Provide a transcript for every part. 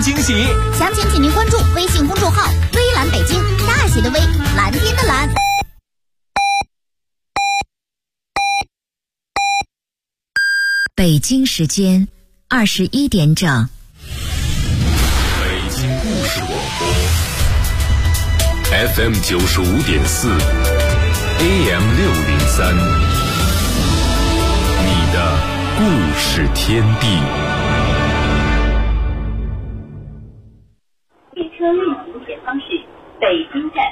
惊喜。 详情请您关注微信公众号“微蓝北京”，大写的微，蓝天的蓝。 北京时间21点整。 北京故事广播 FM 95.4 AM 603，你的故事天地。 列车运行前方是北京站。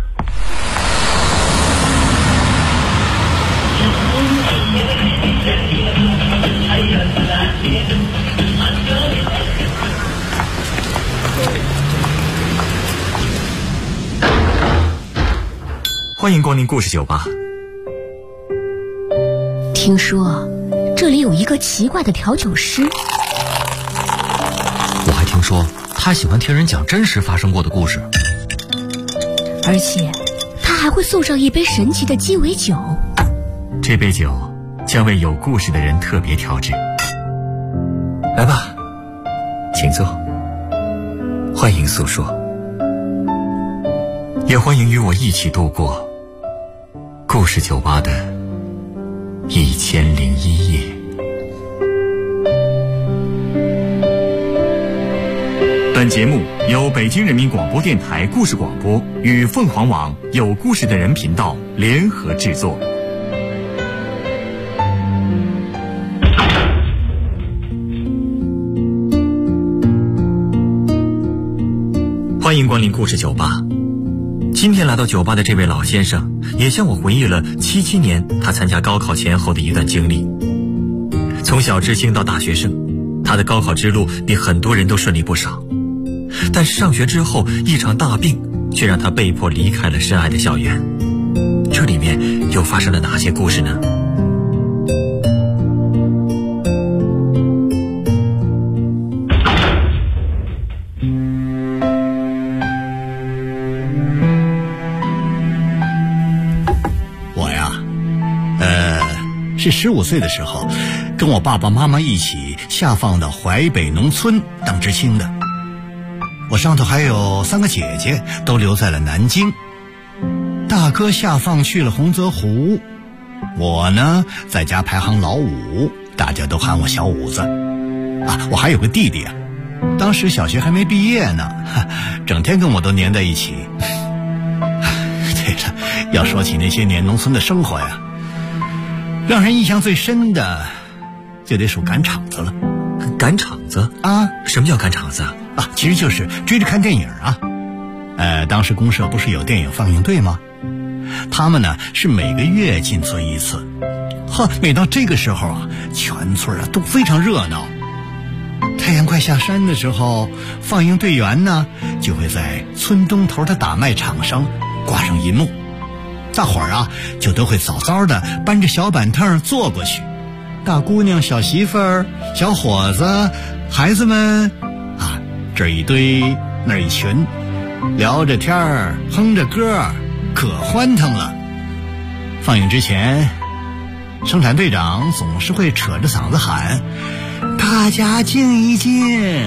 欢迎光临故事酒吧。 听说这里有一个奇怪的调酒师， 我还听说他喜欢听人讲真实发生过的故事， 而且他还会送上一杯神奇的鸡尾酒。 这杯酒将为有故事的人特别调制。来吧，请坐，欢迎诉说，也欢迎与我一起度过故事酒吧的1001夜。本节目由北京人民广播电台故事广播与凤凰网有故事的人频道联合制作。欢迎光临故事酒吧。今天来到酒吧的这位老先生也向我回忆了77年他参加高考前后的一段经历。从小知青到大学生，他的高考之路比很多人都顺利不少。但是上学之后一场大病却让他被迫离开了深爱的校园。这里面又发生了哪些故事呢？ 是15岁的时候，跟我爸爸妈妈一起下放到淮北农村当知青的。我上头还有3个姐姐，都留在了南京。大哥下放去了洪泽湖，我呢在家排行老5，大家都喊我小五子。我还有个弟弟啊，当时小学还没毕业呢，整天跟我都黏在一起。对了，要说起那些年农村的生活呀，让人印象最深的就得数赶场子了。 赶场子啊？ 什么叫赶场子啊？ 其实就是追着看电影啊。当时公社不是有电影放映队吗？他们呢是每个月进村一次。每到这个时候啊，全村啊都非常热闹。太阳快下山的时候，放映队员呢就会在村东头的大卖场上挂上银幕。大伙儿啊就都会早早的搬着小板凳坐过去，大姑娘小媳妇儿小伙子孩子们这儿一堆那儿一群，聊着天儿哼着歌，可欢腾了。放映之前，生产队长总是会扯着嗓子喊：大家静一静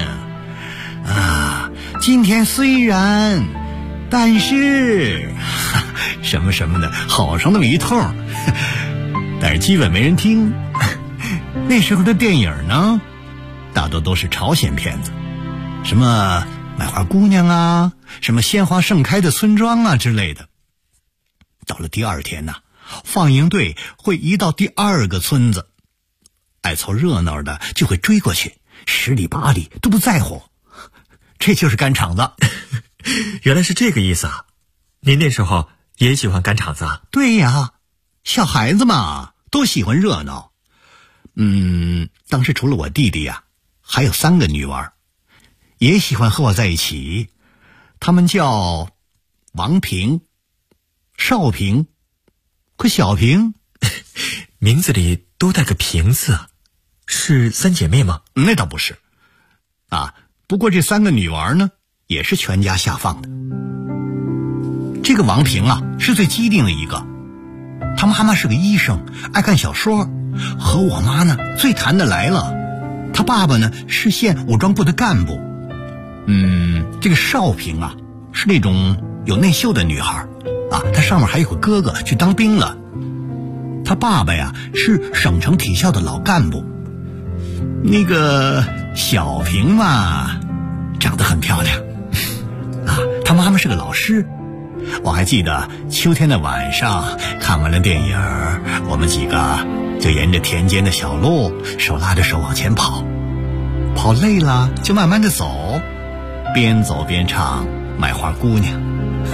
今天虽然但是什么什么的，好上那么一通，但是基本没人听。那时候的电影呢，大多都是朝鲜片子，什么卖花姑娘啊，什么鲜花盛开的村庄啊之类的。到了第2天呢，放映队会移到第2个村子，爱凑热闹的就会追过去，10里8里都不在乎。这就是赶场子。 原来是这个意思啊！您那时候也喜欢赶场子啊？ 对呀，小孩子嘛，都喜欢热闹。当时除了我弟弟呀，还有3个女娃，也喜欢和我在一起。她们叫王平、少平和小平。 名字里都带个平字，是3姐妹吗？ 那倒不是不过这3个女娃呢，也是全家下放的。这个王平是最机灵的一个，他妈妈是个医生，爱看小说，和我妈呢最谈得来了。他爸爸呢是县武装部的干部， 这个少平啊，是那种有内秀的女孩啊，她上面还有个哥哥去当兵了。她爸爸呀是省城体校的老干部。那个小平嘛，长得很漂亮啊，她妈妈是个老师。我还记得秋天的晚上看完了电影，我们几个就沿着田间的小路手拉着手往前跑，跑累了就慢慢的走，边走边唱卖花姑娘。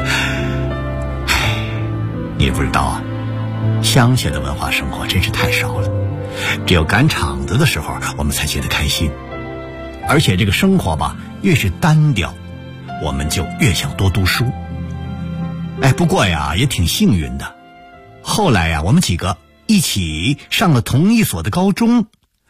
你也不知道啊，乡下的文化生活真是太少了，只有赶场子的时候我们才觉得开心。而且这个生活吧，越是单调，我们就越想多读书。不过呀也挺幸运的，后来呀我们几个一起上了同一所的高中，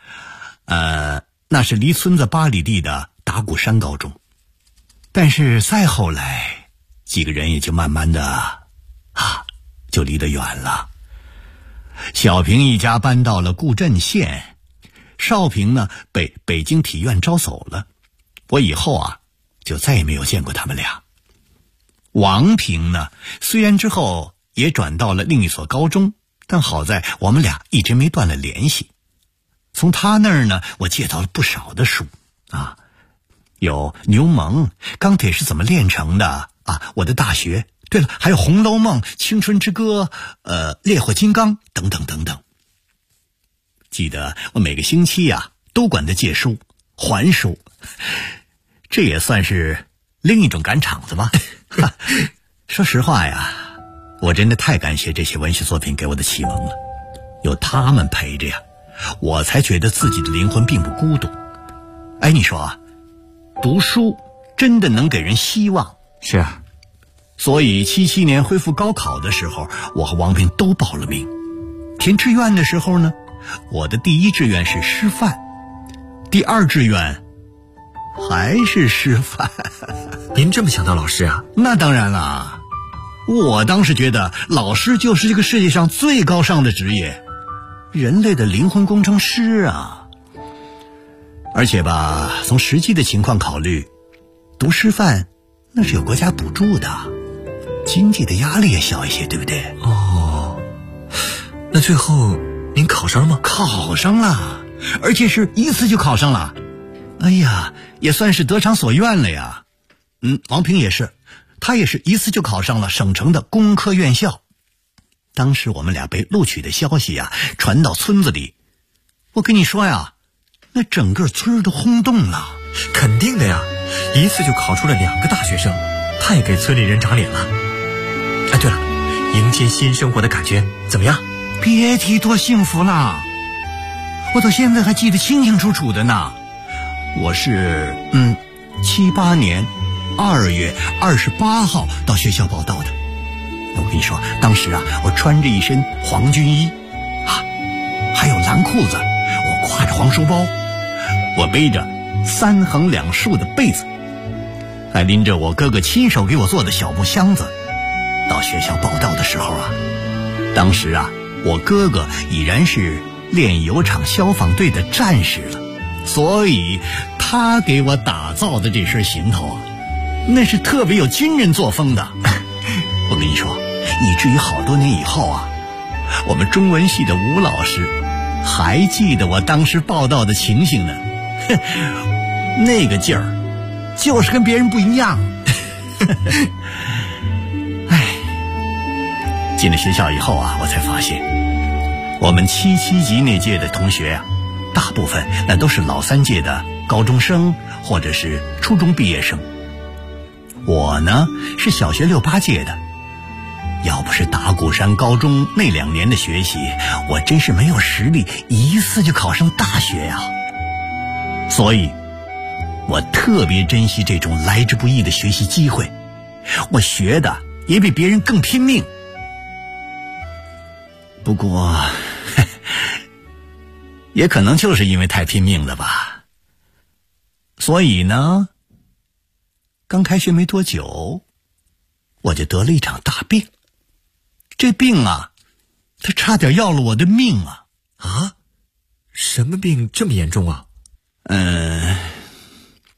那是离村子8里地的打鼓山高中。但是再后来几个人也就慢慢的就离得远了。小平一家搬到了固镇县，少平呢被北京体院招走了。我以后啊就再也没有见过他们俩。王平呢，虽然之后也转到了另一所高中，但好在我们俩一直没断了联系。从他那儿呢，我借到了不少的书啊，有牛虻、钢铁是怎么炼成的啊，我的大学，对了，还有《红楼梦》、《青春之歌》、烈火金刚等等等等。记得我每个星期啊都管他借书还书，这也算是另一种赶场子吧。说实话呀，我真的太感谢这些文学作品给我的启蒙了，有他们陪着呀，我才觉得自己的灵魂并不孤独。你说啊，读书真的能给人希望。 是啊， 所以77年恢复高考的时候，我和王平都报了名。填志愿的时候呢，我的第一志愿是师范，第二志愿还是师范。 您这么想当老师啊？ 那当然了，我当时觉得老师就是这个世界上最高尚的职业，人类的灵魂工程师啊。而且吧，从实际的情况考虑，读师范那是有国家补助的，经济的压力也小一些，对不对？ 那最后您考上了吗？ 考上了，而且是一次就考上了。哎呀，也算是得偿所愿了呀。王平也是，他也是一次就考上了省城的工科院校。当时我们俩被录取的消息呀传到村子里，我跟你说呀，那整个村都轰动了。 肯定的呀，一次就考出了2个大学生，太给村里人长脸了。对了，迎接新生活的感觉怎么样？ 别提多幸福了，我到现在还记得清清楚楚的呢。我是78年2月28号到学校报到的。我跟你说，当时啊，我穿着一身黄军衣还有蓝裤子，我挎着黄书包，我背着3横2竖的被子，还拎着我哥哥亲手给我做的小木箱子。到学校报到的时候啊，当时啊，我哥哥已然是炼油厂消防队的战士了，所以他给我打造的这身行头啊，那是特别有军人作风的。我跟你说，以至于好多年以后啊，我们中文系的吴老师还记得我当时报道的情形呢。那个劲儿就是跟别人不一样。进了学校以后啊，我才发现我们77级那届的同学啊，大部分那都是老3届的高中生或者是初中毕业生。我呢是小学6、8届的，要不是打鼓山高中那2年的学习，我真是没有实力一次就考上大学呀。所以我特别珍惜这种来之不易的学习机会，我学的也比别人更拼命。不过也可能就是因为太拼命了吧，所以呢，刚开学没多久，我就得了一场大病。这病啊，它差点要了我的命啊！ 什么病这么严重啊？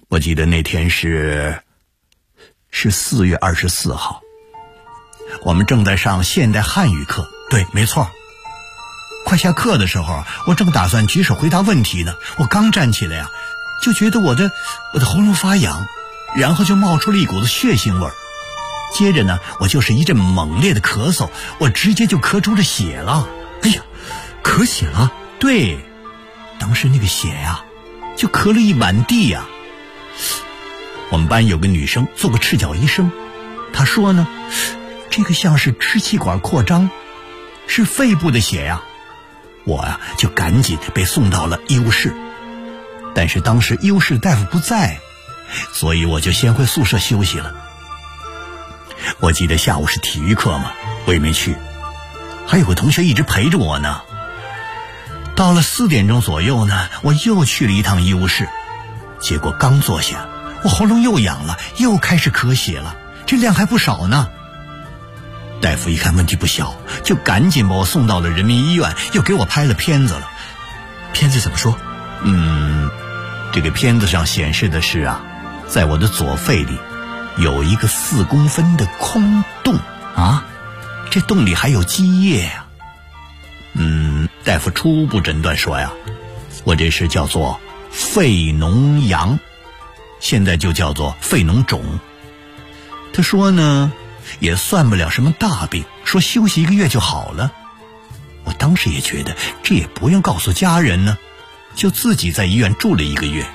我记得那天是4月24号，我们正在上现代汉语课，对，没错。快下课的时候，我正打算举手回答问题呢，我刚站起来呀，就觉得我的喉咙发痒，然后就冒出了一股子血腥味儿。接着呢，我就是一阵猛烈的咳嗽，我直接就咳出了血了。 哎呀，咳血了？ 对，当时那个血呀，就咳了一满地呀。我们班有个女生做过赤脚医生，她说呢，这个像是支气管扩张，是肺部的血呀。我呀就赶紧被送到了医务室，但是当时医务室大夫不在，所以我就先回宿舍休息了。我记得下午是体育课嘛，我也没去，还有个同学一直陪着我呢。到了4点钟左右呢，我又去了一趟医务室，结果刚坐下，我喉咙又痒了，又开始咳血了，这量还不少呢。大夫一看问题不小，就赶紧把我送到了人民医院，又给我拍了片子了。 片子怎么说？ 这个片子上显示的是啊，在我的左肺里有一个4公分的空洞啊，这洞里还有积液呀。大夫初步诊断说呀，我这是叫做肺脓疡，现在就叫做肺脓肿。他说呢，也算不了什么大病，说休息1个月就好了。我当时也觉得这也不用告诉家人呢，就自己在医院住了1个月。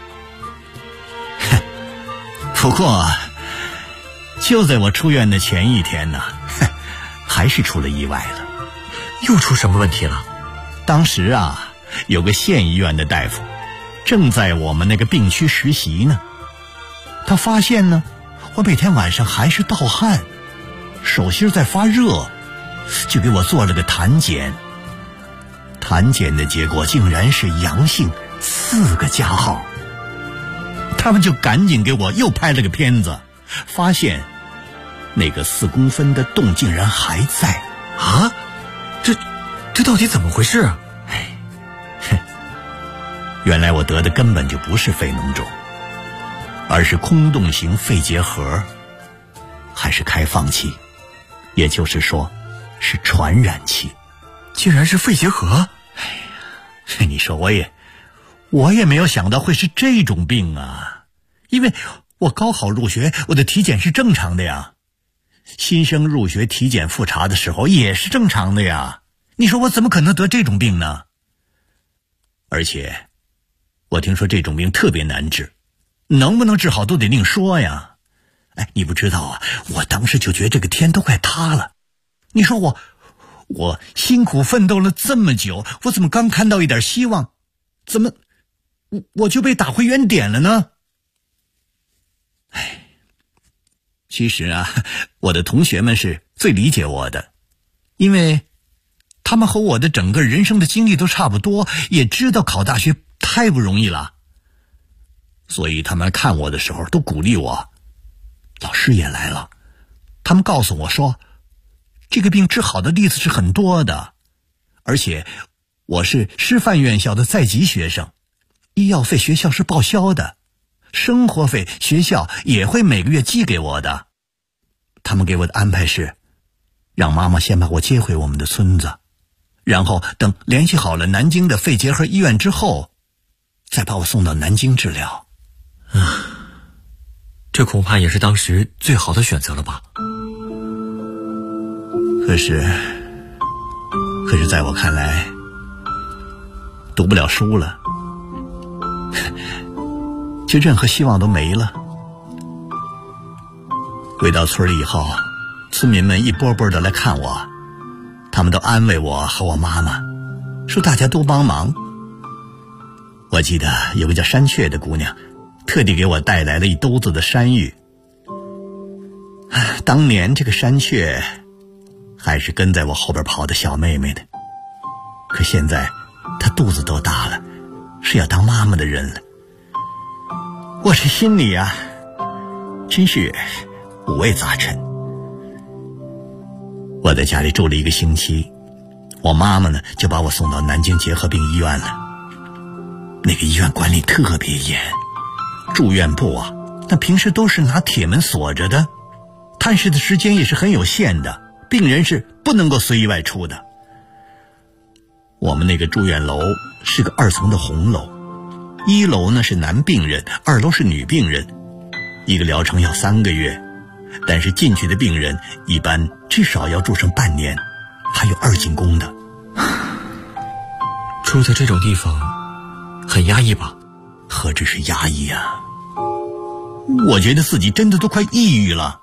不过就在我出院的前一天呢，还是出了意外了。 又出什么问题了？ 当时啊，有个县医院的大夫正在我们那个病区实习呢，他发现呢，我每天晚上还是盗汗，手心在发热，就给我做了个痰检。痰检的结果竟然是阳性4个加号。他们就赶紧给我又拍了个片子，发现那个4公分的洞竟然还在啊！这到底怎么回事啊？ 原来我得的根本就不是肺脓肿，而是空洞型肺结核，还是开放期，也就是说是传染期。 竟然是肺结核！ 你说我也没有想到会是这种病啊，因为我高考入学，我的体检是正常的呀，新生入学体检复查的时候也是正常的呀，你说我怎么可能得这种病呢？而且我听说这种病特别难治，能不能治好都得另说呀。你不知道啊，我当时就觉得这个天都快塌了。你说我辛苦奋斗了这么久，我怎么刚看到一点希望，怎么我就被打回原点了呢？其实啊，我的同学们是最理解我的，因为他们和我的整个人生的经历都差不多，也知道考大学太不容易了，所以他们看我的时候都鼓励我。老师也来了，他们告诉我说，这个病治好的例子是很多的，而且我是师范院校的在籍学生，医药费学校是报销的，生活费学校也会每个月寄给我的。他们给我的安排是，让妈妈先把我接回我们的村子，然后等联系好了南京的肺结核医院之后，再把我送到南京治疗。 这恐怕也是当时最好的选择了吧。 可是在我看来，读不了书了，就任何希望都没了。回到村里以后，村民们一波波的来看我，他们都安慰我和我妈妈，说大家都帮忙。我记得有个叫山雀的姑娘，特地给我带来了一兜子的山芋。当年这个山雀还是跟在我后边跑的小妹妹的，可现在她肚子都大了，是要当妈妈的人了。我这心里啊，真是五味杂陈。我在家里住了1个星期，我妈妈呢就把我送到南京结核病医院了。那个医院管理特别严， 住院部啊，那平时都是拿铁门锁着的，探视的时间也是很有限的，病人是不能够随意外出的。我们那个住院楼是个2层的红楼，1楼呢是男病人，2楼是女病人，一个疗程要3个月，但是进去的病人一般至少要住上半年，还有2进宫的。 住在这种地方很压抑吧？ 何止是压抑啊，我觉得自己真的都快抑郁了。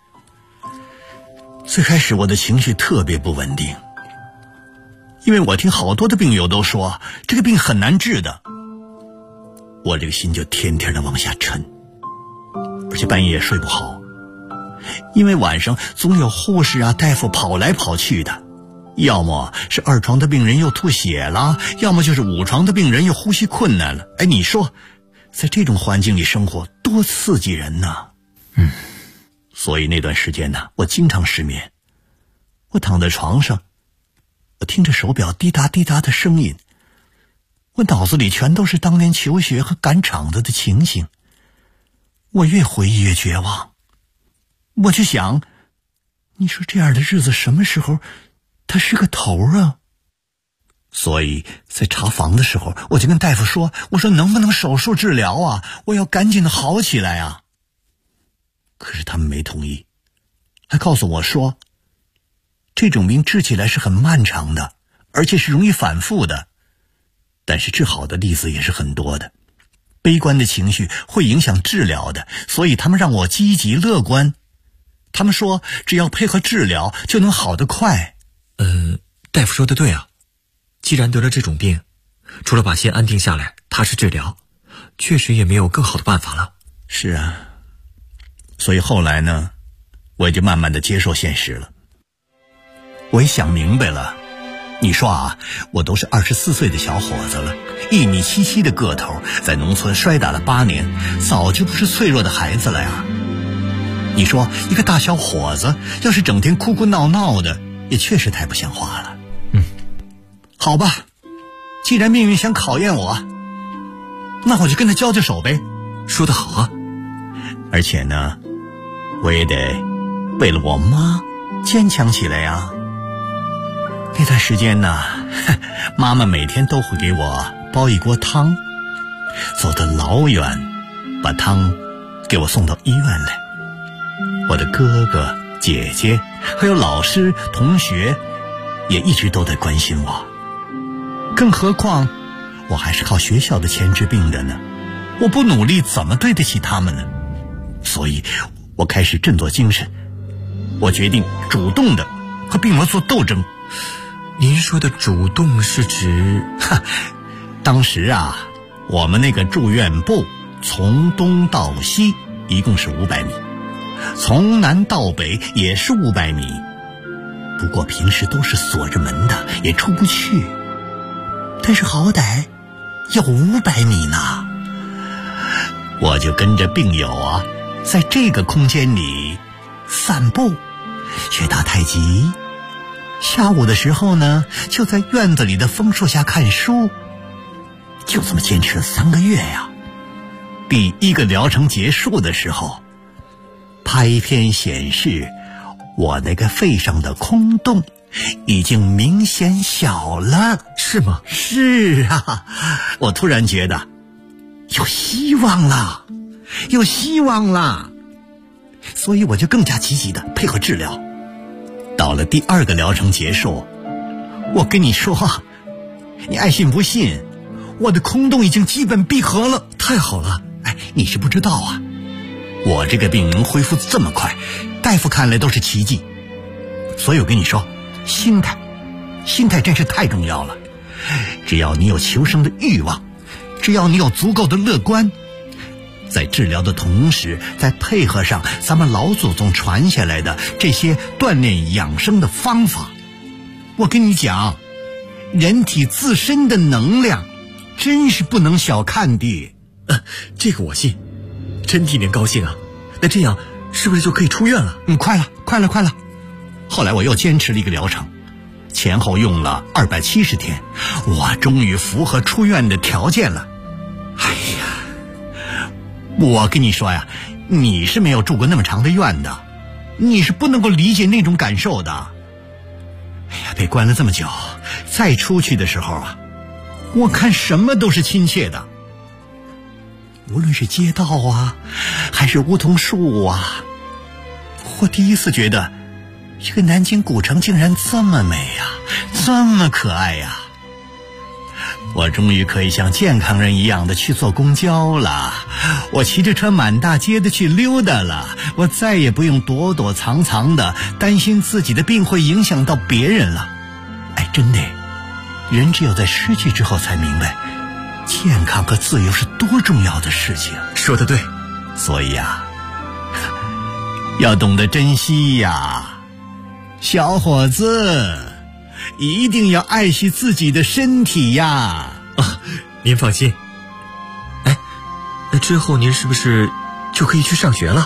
最开始我的情绪特别不稳定，因为我听好多的病友都说这个病很难治的，我这个心就天天的往下沉，而且半夜也睡不好，因为晚上总有护士啊大夫跑来跑去的，要么是2床的病人又吐血了，要么就是5床的病人又呼吸困难了。哎，你说在这种环境里生活多刺激人呢。所以那段时间呢，我经常失眠。我躺在床上，我听着手表滴答滴答的声音，我脑子里全都是当年求学和赶场子的情形。我越回忆越绝望，我就想，你说这样的日子什么时候它是个头啊？所以在查房的时候，我就跟大夫说，我说能不能手术治疗啊，我要赶紧的好起来啊。可是他们没同意，还告诉我说，这种病治起来是很漫长的，而且是容易反复的，但是治好的例子也是很多的，悲观的情绪会影响治疗的，所以他们让我积极乐观。他们说只要配合治疗就能好得快。 大夫说的对啊，既然得了这种病，除了把心安定下来踏实治疗，确实也没有更好的办法了。 是啊，所以后来呢，我也就慢慢的接受现实了。我也想明白了，你说啊，我都是24岁的小伙子了，1.77米的个头，在农村摔打了8年，早就不是脆弱的孩子了呀。你说一个大小伙子要是整天哭哭闹闹的，也确实太不像话了。好吧，既然命运想考验我，那我就跟他交手呗。 说得好啊。 而且呢，我也得为了我妈坚强起来呀。那段时间呢，妈妈每天都会给我煲一锅汤，走得老远把汤给我送到医院来。我的哥哥姐姐还有老师同学也一直都在关心我，更何况我还是靠学校的钱治病的呢，我不努力怎么对得起他们呢？所以我开始振作精神，我决定主动的和病魔做斗争。 您说的主动是指？ 当时啊，我们那个住院部从东到西一共是500米，从南到北也是500米，不过平时都是锁着门的，也出不去，但是好歹有500米呢。我就跟着病友啊，在这个空间里散步，学打太极。下午的时候呢，就在院子里的枫树下看书，就这么坚持了3个月呀。第1个疗程结束的时候，拍片显示我那个肺上的空洞已经明显小了。 是吗？ 是啊，我突然觉得有希望了，有希望了，所以我就更加积极的配合治疗。到了第2个疗程结束，我跟你说，你爱信不信，我的空洞已经基本闭合了。 太好了。 哎，你是不知道啊，我这个病能恢复这么快，大夫看来都是奇迹。所以我跟你说，心态真是太重要了。只要你有求生的欲望，只要你有足够的乐观，在治疗的同时再配合上咱们老祖宗传下来的这些锻炼养生的方法，我跟你讲，人体自身的能量真是不能小看的。 这个我信，真替您高兴啊。那这样是不是就可以出院了？ 快了。后来我又坚持了1个疗程，前后用了270天，我终于符合出院的条件了。哎呀， 我跟你说呀，你是没有住过那么长的院的，你是不能够理解那种感受的。哎呀，被关了这么久，再出去的时候啊，我看什么都是亲切的，无论是街道啊，还是梧桐树啊。我第一次觉得这个南京古城竟然这么美呀，这么可爱呀。我终于可以像健康人一样的去坐公交了，我骑着车满大街的去溜达了，我再也不用躲躲藏藏的担心自己的病会影响到别人了。哎，真的，人只有在失去之后才明白健康和自由是多重要的事情。 说得对。 所以啊，要懂得珍惜呀，小伙子，一定要爱惜自己的身体呀。 您放心。哎，之后您是不是就可以去上学了？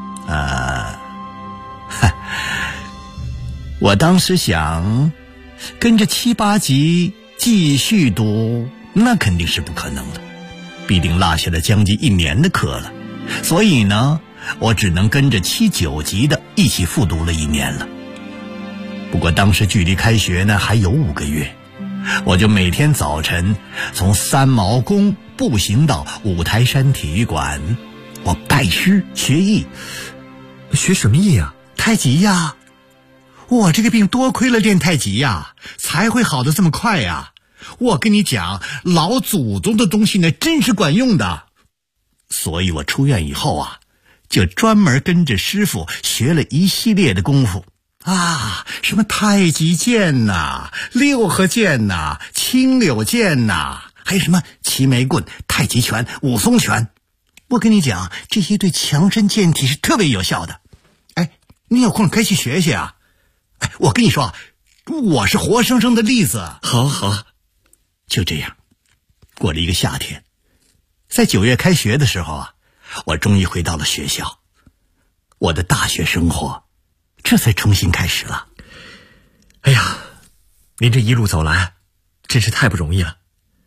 我当时想跟着7、8级继续读，那肯定是不可能的，必定落下了将近1年的课了。所以呢，我只能跟着7、9级的一起复读了1年了。不过当时距离开学呢还有5个月，我就每天早晨从三毛宫步行到五台山体育馆，我拜师学艺。 学什么艺啊？ 太极呀。我这个病多亏了练太极呀，才会好得这么快呀。我跟你讲，老祖宗的东西呢真是管用的。所以我出院以后啊，就专门跟着师傅学了一系列的功夫啊，什么太极剑呐、六合剑呐、青柳剑呐，还有什么齐眉棍、太极拳、武松拳。我跟你讲，这些对强身健体是特别有效的。哎，你有空可以去学学啊。哎，我跟你说，我是活生生的例子。 好好。 就这样，过了一个夏天，在9月开学的时候啊，我终于回到了学校，我的大学生活这才重新开始了。 哎呀，您这一路走来真是太不容易了。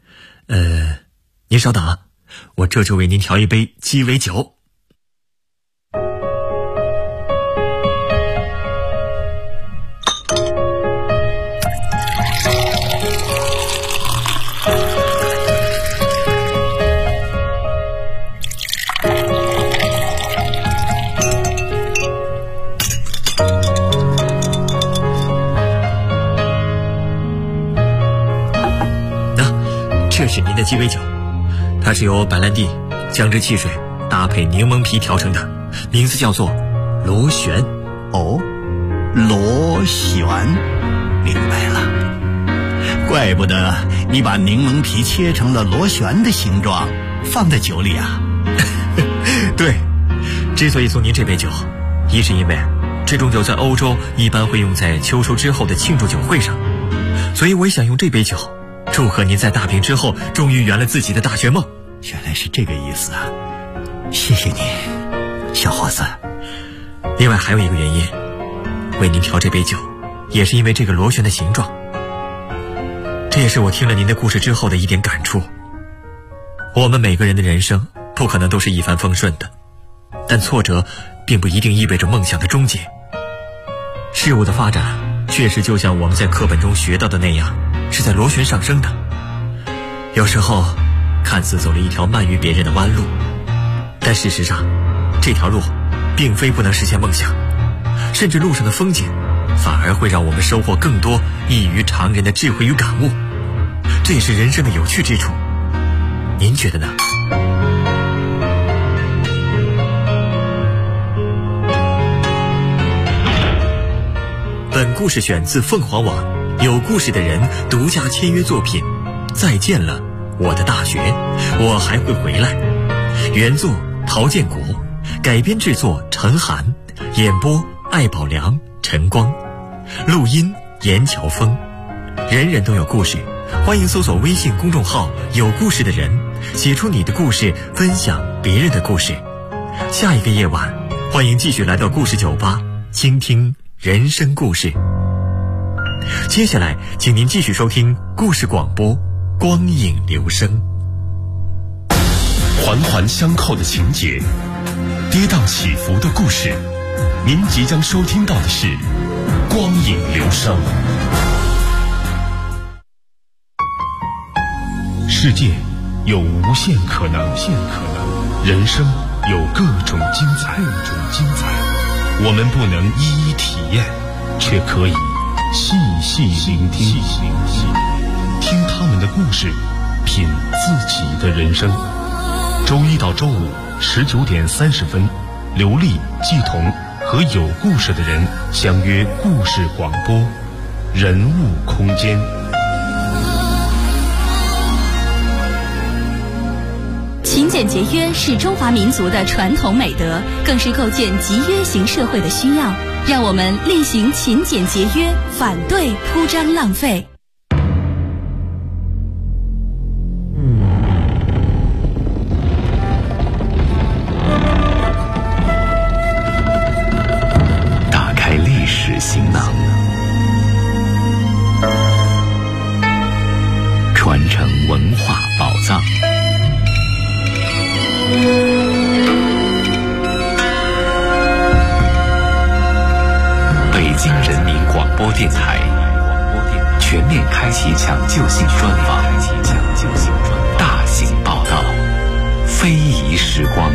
您稍等啊，我这就为您调一杯鸡尾酒。这是您的鸡尾酒，它是由白兰地、姜汁汽水搭配柠檬皮调成的，名字叫做螺旋。 哦，螺旋，明白了。怪不得你把柠檬皮切成了螺旋的形状，放在酒里啊。 对，之所以送您这杯酒，一是因为这种酒在欧洲一般会用在秋收之后的庆祝酒会上，所以我也想用这杯酒祝贺您在大病之后终于圆了自己的大学梦。 原来是这个意思啊，谢谢你，小伙子。 另外还有一个原因，为您调这杯酒也是因为这个螺旋的形状。这也是我听了您的故事之后的一点感触。我们每个人的人生不可能都是一帆风顺的，但挫折并不一定意味着梦想的终结。事物的发展确实就像我们在课本中学到的那样，是在螺旋上升的。有时候看似走了一条慢于别人的弯路，但事实上这条路并非不能实现梦想，甚至路上的风景反而会让我们收获更多异于常人的智慧与感悟。这也是人生的有趣之处，您觉得呢？本故事选自凤凰网有故事的人独家签约作品《再见了，我的大学，我还会回来》，原作陶建国，改编制作陈寒，演播艾宝良、陈光，录音严乔峰。人人都有故事，欢迎搜索微信公众号有故事的人，写出你的故事，分享别人的故事。下一个夜晚，欢迎继续来到故事酒吧，倾听人生故事。接下来请您继续收听故事广播，光影留声。 环环相扣的情节，跌宕起伏的故事。您即将收听到的是《光影流声》。世界有无限可能，人生有各种精彩。我们不能一一体验，却可以细细聆听，听他们的故事，品自己的人生。周一到周五19点30分，刘丽、季彤和有故事的人相约故事广播，人物空间。 勤俭节约是中华民族的传统美德，更是构建集约型社会的需要。让我们厉行勤俭节约，反对铺张浪费。 打开历史行囊，传承文化宝藏。北京人民广播电台全面开启抢救性专访，大型报道，非遗时光。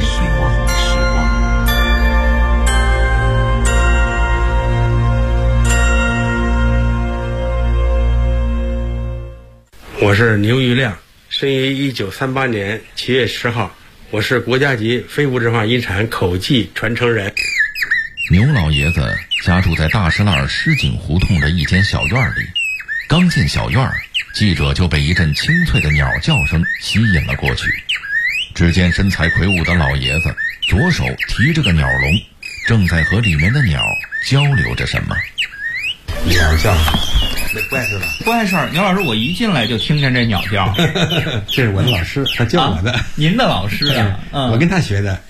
我是牛玉亮，生于1938年7月10号，我是国家级非物质文化遗产口技传承人。 牛老爷子家住在大石栏石井胡同的一间小院里，刚进小院，记者就被一阵清脆的鸟叫声吸引了过去。只见身材魁梧的老爷子左手提着个鸟笼，正在和里面的鸟交流着什么。 鸟叫，那怪事了？ 怪事儿，牛老师，我一进来就听见这鸟叫。 这是我的老师，他教我的。 您的老师啊？ 我跟他学的。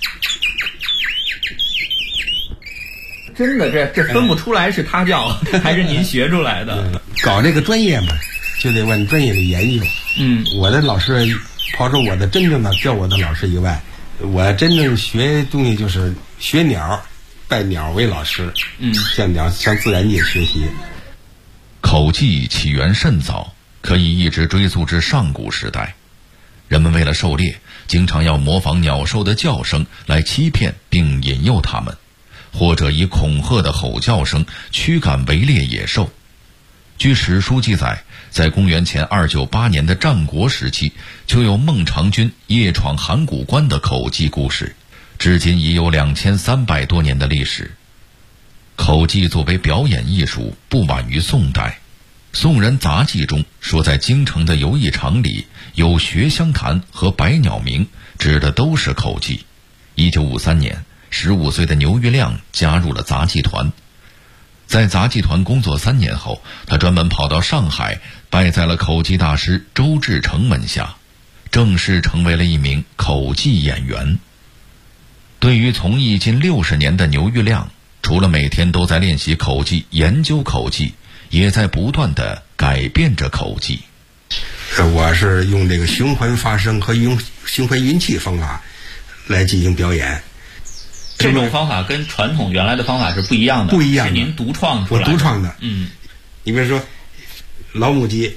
真的，这分不出来是他叫还是您学出来的。 搞这个专业嘛，就得往专业里研究。我的老师抛出我的真正的教我的老师以外，我真正学东西就是学鸟，拜鸟为老师。向鸟向自然界学习。 口技起源甚早，可以一直追溯至上古时代。人们为了狩猎，经常要模仿鸟兽的叫声来欺骗并引诱它们，或者以恐吓的吼叫声驱赶围猎野兽。据史书记载，在公元前298年的战国时期，就有孟尝君夜闯函谷关的口技故事，至今已有2300多年的历史。口技作为表演艺术，不晚于宋代。宋人杂记中说，在京城的游艺场里有学香坛和百鸟鸣，指的都是口技。1953年15岁的牛玉亮加入了杂技团。在杂技团工作3年后，他专门跑到上海，拜在了口技大师周志成门下，正式成为了一名口技演员。对于从艺近60年的牛玉亮，除了每天都在练习口技、研究口技，也在不断地改变着口技。 我是用这个循环发声和用循环运气方法来进行表演。 这种方法跟传统原来的方法是不一样的， 不一样的， 是您独创出来的。 我独创的。你比如说老母鸡，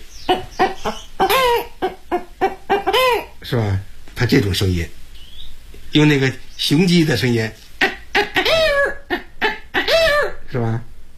是吧？它这种声音，用那个雄鸡的声音，是吧？